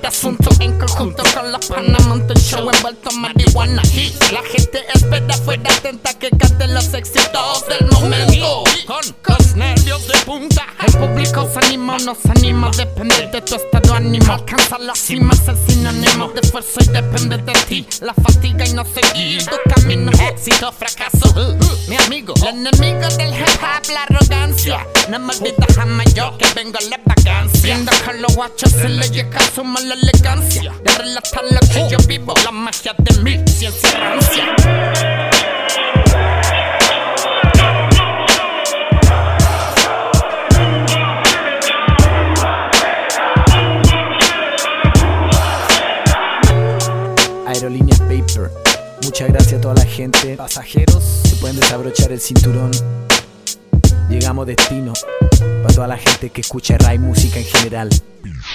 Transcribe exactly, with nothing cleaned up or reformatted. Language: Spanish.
asunto en conjunto con los panas. Monto un show envuelto en marihuana y la gente espera fuera atenta que canten los éxitos del momento. Con, con nervios de punta, el público se anima o no se anima, depende de tu estado de ánimo. Alcanzar la cima es el sinónimo de esfuerzo y depende de ti. La fatiga y no seguir tu camino, éxito, fracaso. uh, uh, Mi amigo, el enemigo del hip hop, la arrogancia. No me olvido jamás yo que vengo a la vacancia. Viendo que los guachos se le llega su mala elegancia de relatar lo que yo vivo, la magia de mi ciencia rancia. Aerolíneas Paper, muchas gracias a toda la gente. Pasajeros, se pueden desabrochar el cinturón. Llegamos a destino. Para toda la gente que escucha rap y música en general.